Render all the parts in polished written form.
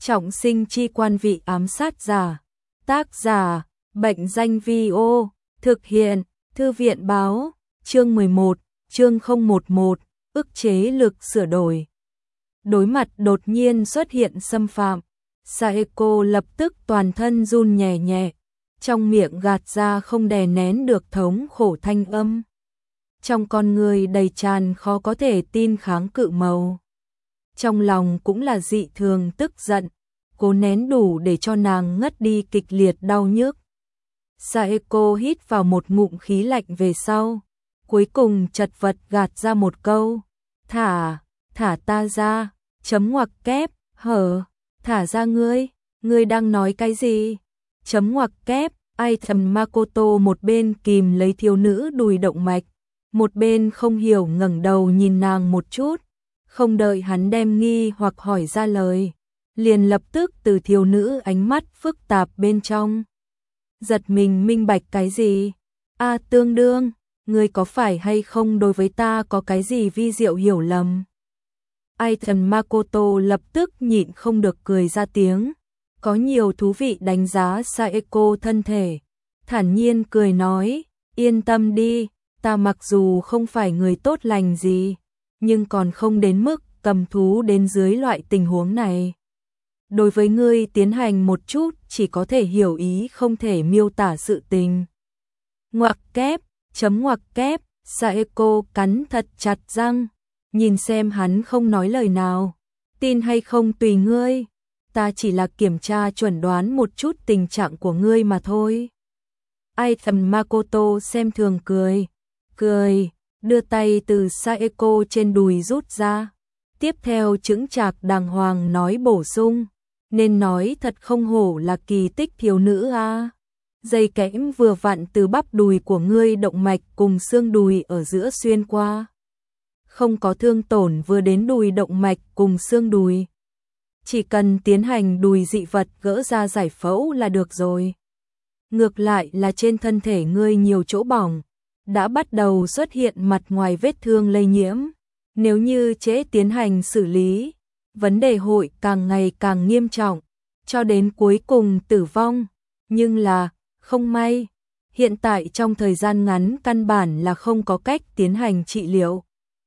Trọng sinh chi quan vị ám sát giả. Tác giả, Bệnh danh Vi-ô. Thực hiện, Thư viện báo. Chương 11, chương 011, ức chế lực sửa đổi. Đối mặt đột nhiên xuất hiện xâm phạm, Saeko lập tức toàn thân run nhẹ nhẹ, trong miệng gạt ra không đè nén được thống khổ thanh âm. Trong con người đầy tràn khó có thể tin kháng cự màu. Trong lòng cũng là dị thường tức giận, cố nén đủ để cho nàng ngất đi kịch liệt đau nhức. Saeko hít vào một ngụm khí lạnh về sau, cuối cùng chật vật gạt ra một câu, thả ta ra, chấm ngoặc kép, thả ra ngươi đang nói cái gì? Chấm ngoặc kép, ai thầm Makoto một bên kìm lấy thiếu nữ đùi động mạch, một bên không hiểu ngẩng đầu nhìn nàng một chút, không đợi hắn đem nghi hoặc hỏi ra lời, liền lập tức từ thiếu nữ ánh mắt phức tạp bên trong. Giật mình minh bạch cái gì? Tương đương, ngươi có phải hay không đối với ta có cái gì vi diệu hiểu lầm? Ai thần Makoto lập tức nhịn không được cười ra tiếng, có nhiều thú vị đánh giá Saeko thân thể, thản nhiên cười nói, yên tâm đi, ta mặc dù không phải người tốt lành gì, nhưng còn không đến mức cầm thú đến dưới loại tình huống này. Đối với ngươi tiến hành một chút chỉ có thể hiểu ý không thể miêu tả sự tình. Ngoặc kép, chấm ngoặc kép, Saeko cắn thật chặt răng, nhìn xem hắn không nói lời nào. Tin hay không tùy ngươi, ta chỉ là kiểm tra chuẩn đoán một chút tình trạng của ngươi mà thôi. Ai thầm Makoto xem thường cười, đưa tay từ Saeko trên đùi rút ra. Tiếp theo chững chạc đàng hoàng nói bổ sung, nên nói thật không hổ là kỳ tích thiếu nữ a. Dây kẽm vừa vặn từ bắp đùi của ngươi động mạch cùng xương đùi ở giữa xuyên qua. Không có thương tổn vừa đến đùi động mạch cùng xương đùi. Chỉ cần tiến hành đùi dị vật gỡ ra giải phẫu là được rồi. Ngược lại là trên thân thể ngươi nhiều chỗ bỏng, đã bắt đầu xuất hiện mặt ngoài vết thương lây nhiễm. Nếu như trễ tiến hành xử lý, vấn đề hội càng ngày càng nghiêm trọng, cho đến cuối cùng tử vong. Nhưng là, không may, hiện tại trong thời gian ngắn căn bản là không có cách tiến hành trị liệu.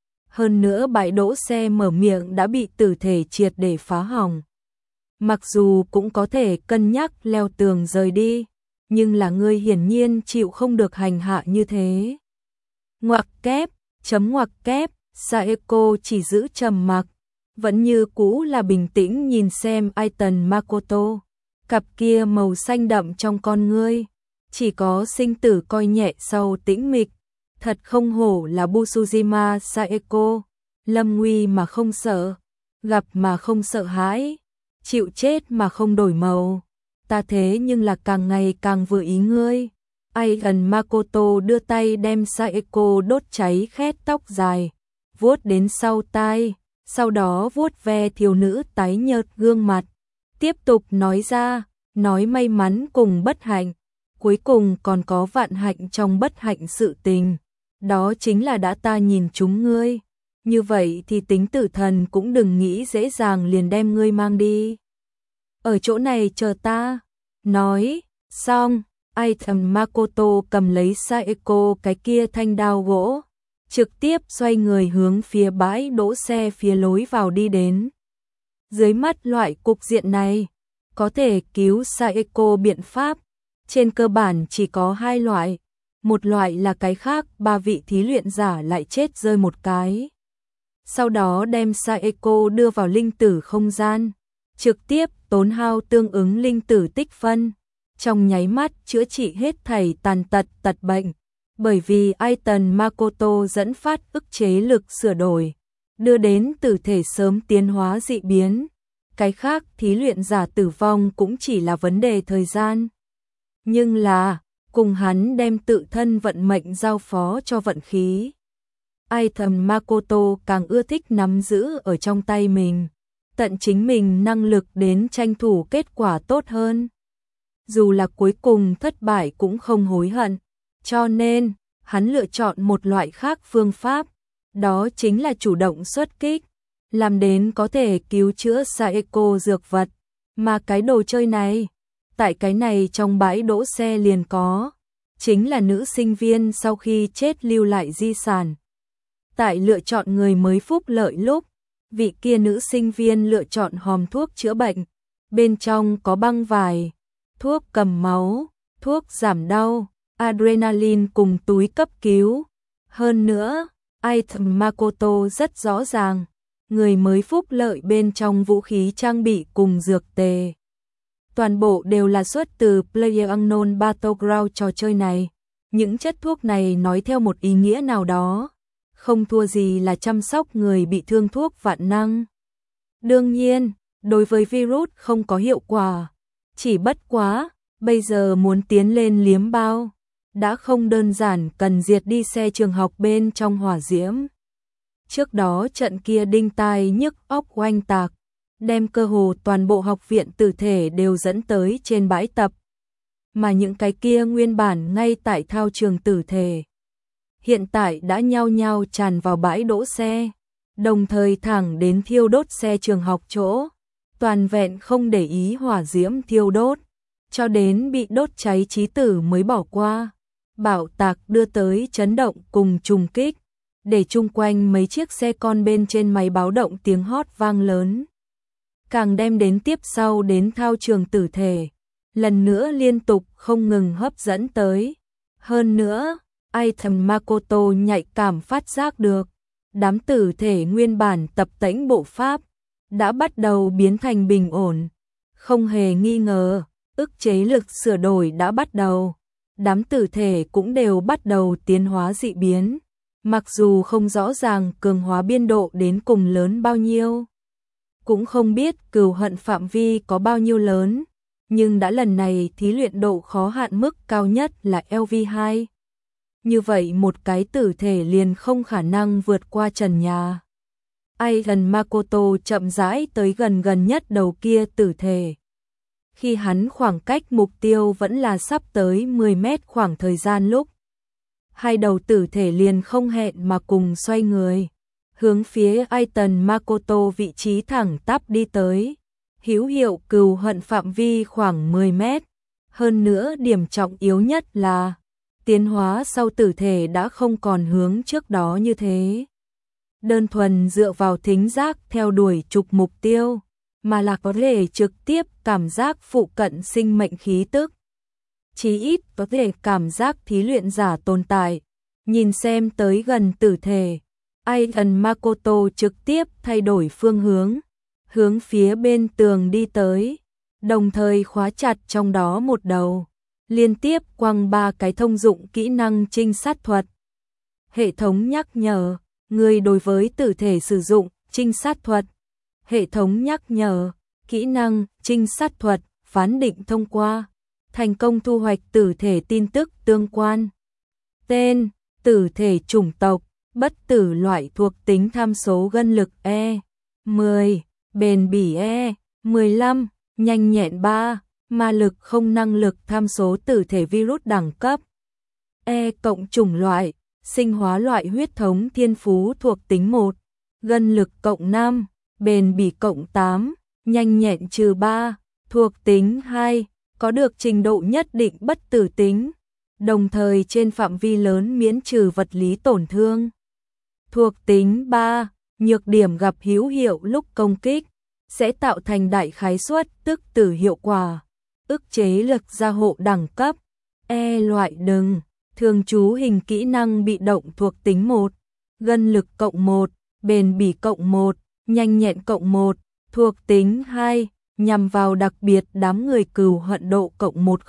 Hơn nữa bãi đỗ xe mở miệng đã bị tử thể triệt để phá hỏng. Mặc dù cũng có thể cân nhắc leo tường rời đi, nhưng là ngươi hiển nhiên chịu không được hành hạ như thế. Ngoặc kép, chấm ngoặc kép, Saeko chỉ giữ trầm mặc, vẫn như cũ là bình tĩnh nhìn xem Aiton Makoto. Cặp kia màu xanh đậm trong con ngươi, chỉ có sinh tử coi nhẹ sau tĩnh mịch. Thật không hổ là Busujima Saeko, lâm nguy mà không sợ, gặp mà không sợ hãi, chịu chết mà không đổi màu. Ta thế nhưng là càng ngày càng vừa ý ngươi. Aiton Makoto đưa tay đem Saeko đốt cháy khét tóc dài, vuốt đến sau tai, sau đó vuốt ve thiếu nữ tái nhợt gương mặt. Tiếp tục nói ra, nói may mắn cùng bất hạnh, cuối cùng còn có vạn hạnh trong bất hạnh sự tình. Đó chính là đã ta nhìn chúng ngươi, như vậy thì tính tử thần cũng đừng nghĩ dễ dàng liền đem ngươi mang đi. Ở chỗ này chờ ta. Nói, xong, Aiton Makoto cầm lấy Saeko cái kia thanh đao gỗ, trực tiếp xoay người hướng phía bãi đỗ xe phía lối vào đi đến. Dưới mắt loại cục diện này, có thể cứu Saeko biện pháp, trên cơ bản chỉ có hai loại. Một loại là cái khác, ba vị thí luyện giả lại chết rơi một cái. Sau đó đem Saeko đưa vào linh tử không gian, trực tiếp tốn hao tương ứng linh tử tích phân, trong nháy mắt chữa trị hết thảy tàn tật bệnh. Bởi vì Aiton Makoto dẫn phát ức chế lực sửa đổi, đưa đến tử thể sớm tiến hóa dị biến. Cái khác thí luyện giả tử vong cũng chỉ là vấn đề thời gian. Nhưng là, cùng hắn đem tự thân vận mệnh giao phó cho vận khí. Aiton Makoto càng ưa thích nắm giữ ở trong tay mình, tận chính mình năng lực đến tranh thủ kết quả tốt hơn. Dù là cuối cùng thất bại cũng không hối hận, cho nên hắn lựa chọn một loại khác phương pháp, đó chính là chủ động xuất kích, làm đến có thể cứu chữa Saeko dược vật, Mà cái đồ chơi này, tại cái này trong bãi đỗ xe liền có, chính là nữ sinh viên sau khi chết lưu lại di sản. Tại lựa chọn người mới phúc lợi lúc, vị kia nữ sinh viên lựa chọn hòm thuốc chữa bệnh, bên trong có băng vải, thuốc cầm máu, thuốc giảm đau, adrenaline cùng túi cấp cứu. Hơn nữa, item Makoto rất rõ ràng, người mới phúc lợi bên trong vũ khí trang bị cùng dược tề. Toàn bộ đều là xuất từ PlayerUnknown Battleground trò chơi này. Những chất thuốc này nói theo một ý nghĩa nào đó, không thua gì là chăm sóc người bị thương thuốc vạn năng. Đương nhiên, đối với virus không có hiệu quả, chỉ bất quá, bây giờ muốn tiến lên liếm bao, đã không đơn giản cần diệt đi xe trường học bên trong hỏa diễm. Trước đó trận kia đinh tai nhức óc oanh tạc, đem cơ hồ toàn bộ học viện tử thể đều dẫn tới trên bãi tập. Mà những cái kia nguyên bản ngay tại thao trường tử thể, hiện tại đã nhao nhao tràn vào bãi đỗ xe, đồng thời thẳng đến thiêu đốt xe trường học chỗ, toàn vẹn không để ý hỏa diễm thiêu đốt, cho đến bị đốt cháy chí tử mới bỏ qua. Bạo tạc đưa tới chấn động cùng trùng kích, để chung quanh mấy chiếc xe con bên trên máy báo động tiếng hót vang lớn. Càng đem đến tiếp sau đến thao trường tử thể, lần nữa liên tục không ngừng hấp dẫn tới. Hơn nữa, item Makoto nhạy cảm phát giác được, đám tử thể nguyên bản tập tễnh bộ pháp, đã bắt đầu biến thành bình ổn. Không hề nghi ngờ, ức chế lực sửa đổi đã bắt đầu. Đám tử thể cũng đều bắt đầu tiến hóa dị biến, mặc dù không rõ ràng cường hóa biên độ đến cùng lớn bao nhiêu, cũng không biết cừu hận phạm vi có bao nhiêu lớn, nhưng đã lần này thí luyện độ khó hạn mức cao nhất là LV2. Như vậy một cái tử thể liền không khả năng vượt qua trần nhà. Aidan Makoto chậm rãi tới gần nhất đầu kia tử thể. Khi hắn khoảng cách mục tiêu vẫn là sắp tới 10 mét khoảng thời gian lúc, hai đầu tử thể liền không hẹn mà cùng xoay người, hướng phía Aidan Makoto vị trí thẳng tắp đi tới. Hữu hiệu cừu hận phạm vi khoảng 10 mét. Hơn nữa điểm trọng yếu nhất là tiến hóa sau tử thể đã không còn hướng trước đó như thế, đơn thuần dựa vào thính giác theo đuổi trục mục tiêu, mà là có thể trực tiếp cảm giác phụ cận sinh mệnh khí tức. Chí ít có thể cảm giác thí luyện giả tồn tại. Nhìn xem tới gần tử thể, Aidan Makoto trực tiếp thay đổi phương hướng phía bên tường đi tới, đồng thời khóa chặt trong đó một đầu, liên tiếp quăng 3 cái thông dụng kỹ năng trinh sát thuật. Hệ thống nhắc nhở, người đối với tử thể sử dụng trinh sát thuật. Hệ thống nhắc nhở, kỹ năng trinh sát thuật phán định thông qua, thành công thu hoạch tử thể tin tức tương quan. Tên, tử thể chủng tộc, bất tử loại thuộc tính tham số gân lực E10, bền bỉ E15, nhanh nhẹn 3, ma lực không năng lực tham số tử thể virus đẳng cấp. E cộng chủng loại, sinh hóa loại huyết thống thiên phú thuộc tính 1, gân lực cộng 5, bền bỉ cộng 8, nhanh nhẹn trừ 3, thuộc tính 2, có được trình độ nhất định bất tử tính, đồng thời trên phạm vi lớn miễn trừ vật lý tổn thương. Thuộc tính 3, nhược điểm gặp hữu hiệu lúc công kích, sẽ tạo thành đại khái suất tức tử hiệu quả, ức chế lực gia hộ đẳng cấp. E loại đừng, thường trú hình kỹ năng bị động thuộc tính 1, gân lực cộng 1, bền bỉ cộng 1, nhanh nhẹn cộng 1, thuộc tính 2, nhằm vào đặc biệt đám người cừu hận độ cộng 10.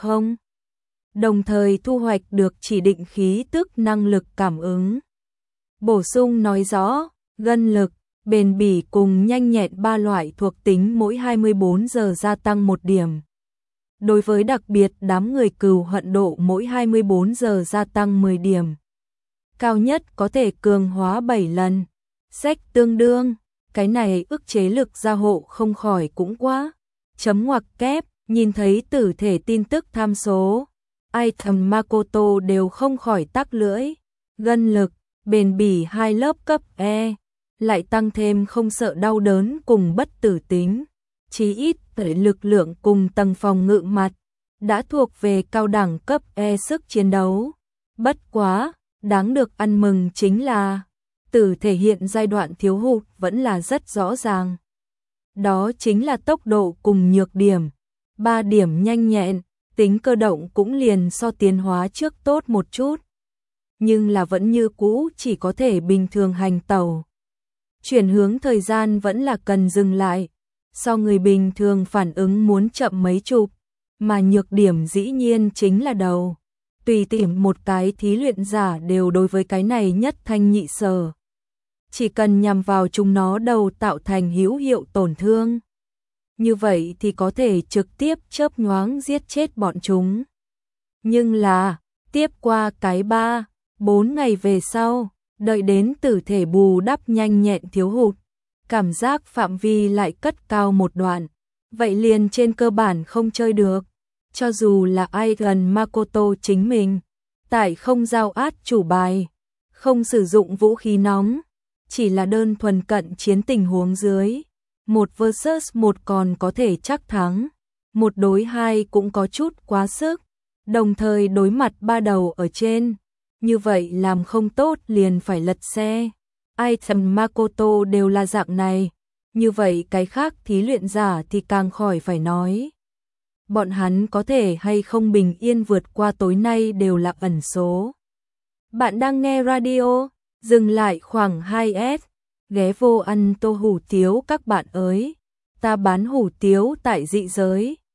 Đồng thời thu hoạch được chỉ định khí tức năng lực cảm ứng. Bổ sung nói rõ, gân lực, bền bỉ cùng nhanh nhẹn 3 loại thuộc tính mỗi 24 giờ gia tăng 1 điểm. Đối với đặc biệt đám người cừu hận độ mỗi 24 giờ gia tăng 10 điểm. Cao nhất có thể cường hóa 7 lần. Sách tương đương, cái này ức chế lực gia hộ không khỏi cũng quá. Chấm ngoặc kép, nhìn thấy tử thể tin tức tham số. Item Makoto đều không khỏi tắc lưỡi. Gân lực, bền bỉ 2 lớp cấp E, lại tăng thêm không sợ đau đớn cùng bất tử tính. chí ít tới lực lượng cùng tầng phòng ngự mặt, đã thuộc về cao đẳng cấp E sức chiến đấu. Bất quá, đáng được ăn mừng chính là, Tử thể hiện giai đoạn thiếu hụt vẫn là rất rõ ràng. Đó chính là tốc độ cùng nhược điểm. 3 điểm nhanh nhẹn, tính cơ động cũng liền so tiến hóa trước tốt một chút. Nhưng là vẫn như cũ chỉ có thể bình thường hành tẩu. Chuyển hướng thời gian vẫn là cần dừng lại. So người bình thường phản ứng muốn chậm mấy chục, mà nhược điểm dĩ nhiên chính là đầu. Tùy tiện một cái thí luyện giả đều đối với cái này nhất thanh nhị sở. Chỉ cần nhằm vào chúng nó đầu tạo thành hữu hiệu tổn thương. Như vậy thì có thể trực tiếp chớp nhoáng giết chết bọn chúng. Nhưng là, tiếp qua cái 3-4 ngày về sau, đợi đến tử thể bù đắp nhanh nhẹn thiếu hụt, cảm giác phạm vi lại cất cao một đoạn. Vậy liền trên cơ bản không chơi được. Cho dù là Aigen Makoto chính mình, tại không giao át chủ bài, không sử dụng vũ khí nóng, chỉ là đơn thuần cận chiến tình huống dưới. 1 versus 1 còn có thể chắc thắng, 1 đối 2 cũng có chút quá sức, đồng thời đối mặt 3 đầu ở trên. Như vậy làm không tốt liền phải lật xe. Aigen Makoto đều là dạng này, như vậy cái khác thí luyện giả thì càng khỏi phải nói. Bọn hắn có thể hay không bình yên vượt qua tối nay đều là ẩn số. Bạn đang nghe radio, dừng lại khoảng 2S, ghé vô ăn tô hủ tiếu các bạn ơi. Ta bán hủ tiếu tại dị giới.